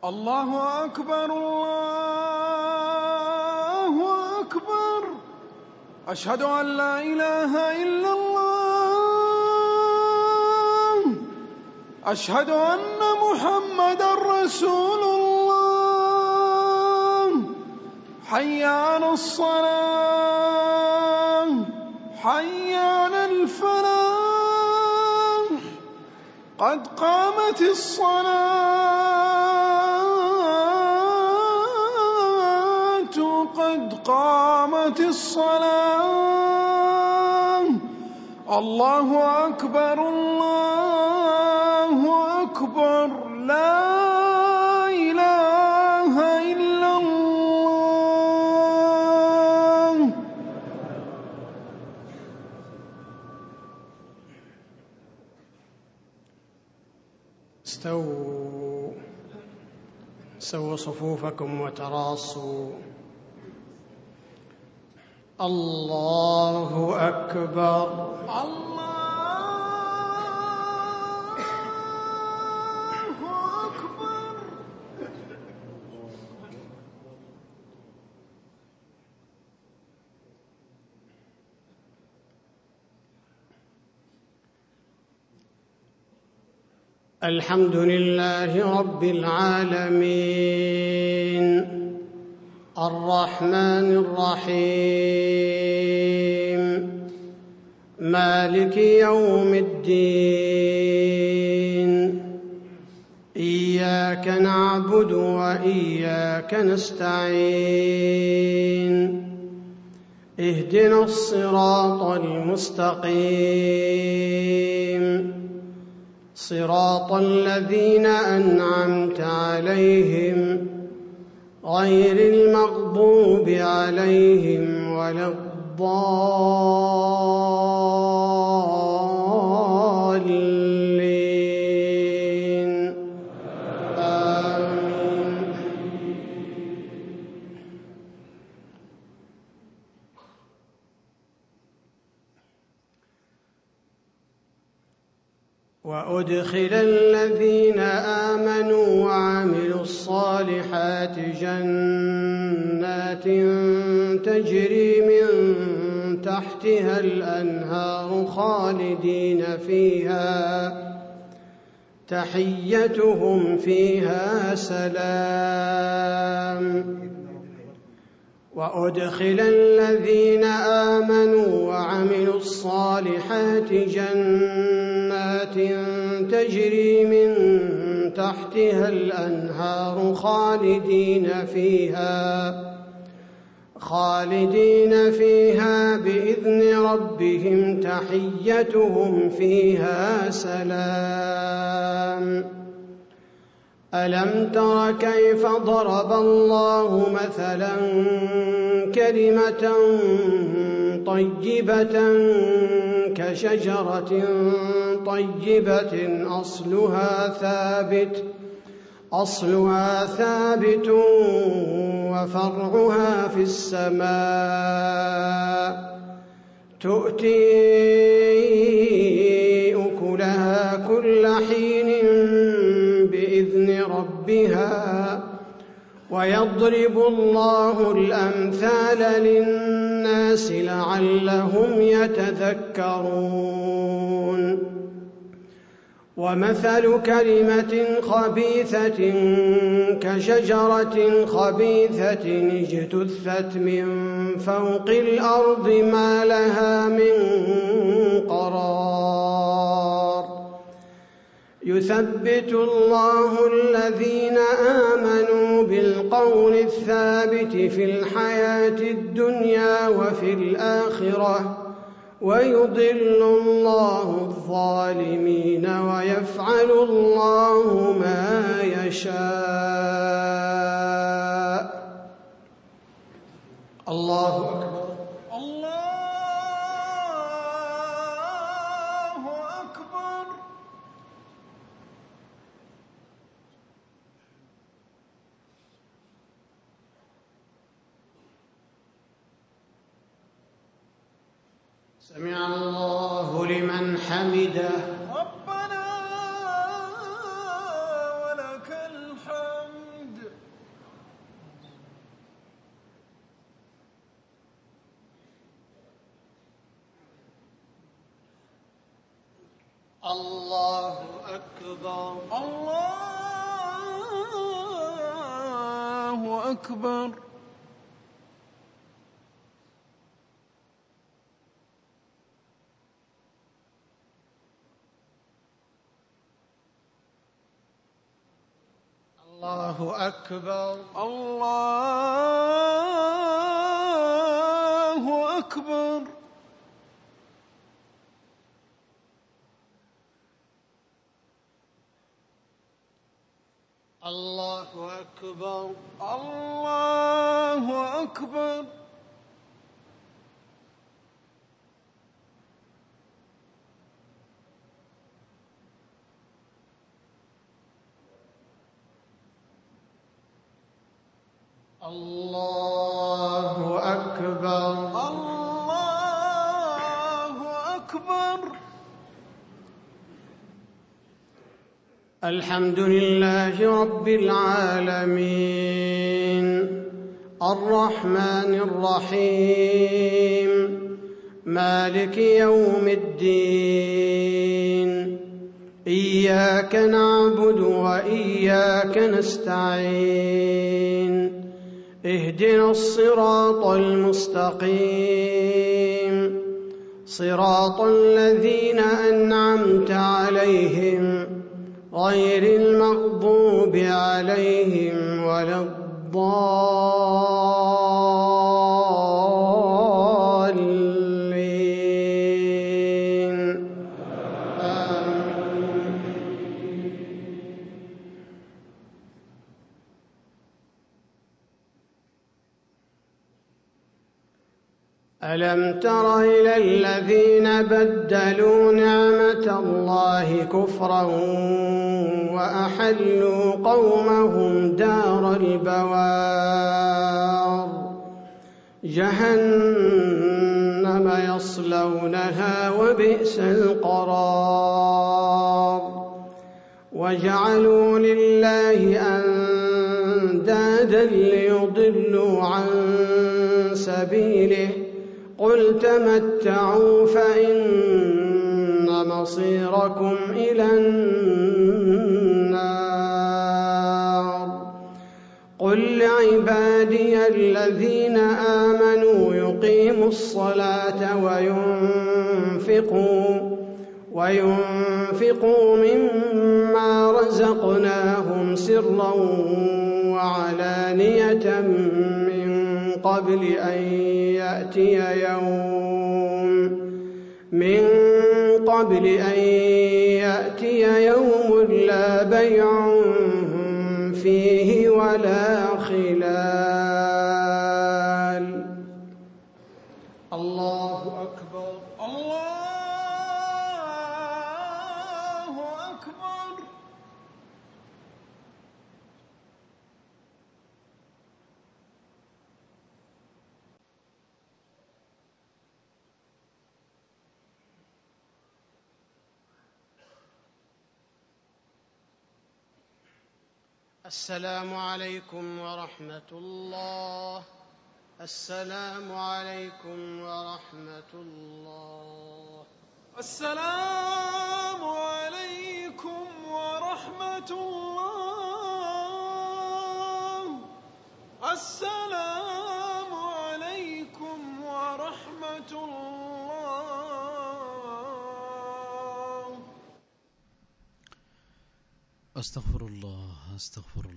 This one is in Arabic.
الله أكبر الله أكبر. أشهد أن لا إله إلا الله. أشهد أن محمدًا رسول الله. حي على الصلاة حي على الفلاح. قد قامت الصلاة قد قامت الصلاة. الله أكبر الله أكبر. لا إله إلا الله. سووا صفوفكم وتراصوا. الله أكبر الله أكبر. الحمد لله رب العالمين الرحمن الرحيم مالك يوم الدين. إياك نعبد وإياك نستعين. اهدنا الصراط المستقيم صراط الذين أنعمت عليهم غير المغضوب عليهم ولا الضالين. آمين. وأدخل الذين آمنوا وعملوا الصالحات جنات تجري من تحتها الأنهار خالدين فيها تحيتهم فيها سلام. وأدخل الذين آمنوا وعملوا الصالحات جنات تجري من تحتها الأنهار خالدين فيها بإذن ربهم تحيتهم فيها سلام. ألم تر كيف ضرب الله مثلا كلمة طيبة كشجرة طيبة أصلها ثابت وفرعها في السماء تؤتي أكلها كل حين بإذن ربها ويضرب الله الأمثال للناس لعلهم يتذكرون. ومثل كلمة خبيثة كشجرة خبيثة اجتثت من فوق الأرض ما لها من قرار. يثبت الله الذين آمنوا بالقول الثابت في الحياة الدنيا وفي الآخرة ويضل الله الظالمين ويفعل الله ما يشاء. الله أكبر الله أكبر. سمع الله لمن حمده. ربنا ولك الحمد. الله أكبر الله أكبر الله أكبر الله أكبر الله أكبر الله أكبر الله أكبر الله أكبر الحمد لله رب العالمين الرحمن الرحيم مالك يوم الدين إياك نعبد وإياك نستعين اهدنا الصراط المستقيم صراط الذين أنعمت عليهم غير المغضوب عليهم ولا الضالين آمين. ألم تر إلى الذين بدلوا نعمة الله كفرا وأحلوا قومهم دار البوار جهنم يصلونها وبئس القرار وجعلوا لله أندادا ليضلوا عن سبيله قل تمتعوا فإن مصيركم إلى النار قل لعبادي الذين آمنوا يقيموا الصلاة وينفقوا مما رزقناهم سرا وعلانية من قبل أن يأتي يوم لا بيع فيه ولا خلال الله أكبر الله أكبر السلام عليكم ورحمة الله السلام عليكم ورحمة الله السلام عليكم ورحمة الله السلام عليكم ورحمة الله أستغفر الله